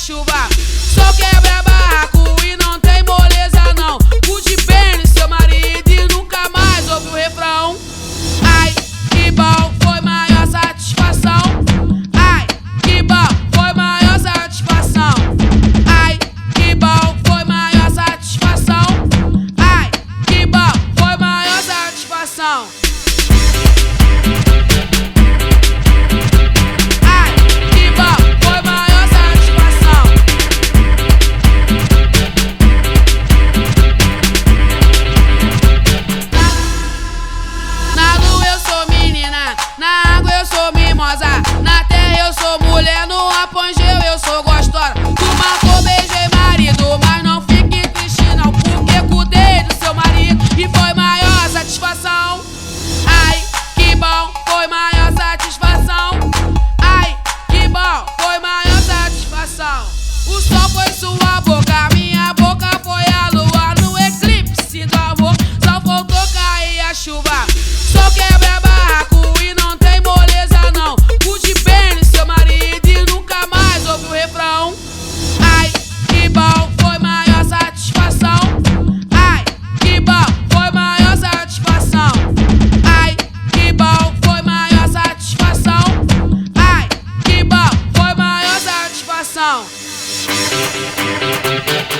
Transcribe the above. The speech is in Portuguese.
chuva. Só quebra barraco e não tem moleza não. Pude bem no seu marido e nunca mais ouve o refrão. Ai, que bom, foi maior satisfação. Ai, que bom, foi maior satisfação. Ai, que bom, foi maior satisfação. Ai, que bom, foi maior satisfação. Na terra eu sou mulher, no apogeu eu sou gostosa. Tu matou, beijei marido, mas não fique triste não, porque cuidei do seu marido e foi maior satisfação. Ai, que bom, foi maior satisfação. Ai, que bom, foi maior satisfação. O sol foi sua boca, minha boca foi a lua. No eclipse do amor, só faltou cair a chuva. Só quebra barraco e não tem moleza não. Pude bem no seu marido e nunca mais ouve o refrão. Ai, que bom, foi maior satisfação. Ai, que bom, foi maior satisfação. Ai, que bom, foi maior satisfação. Ai, que bom, foi maior satisfação.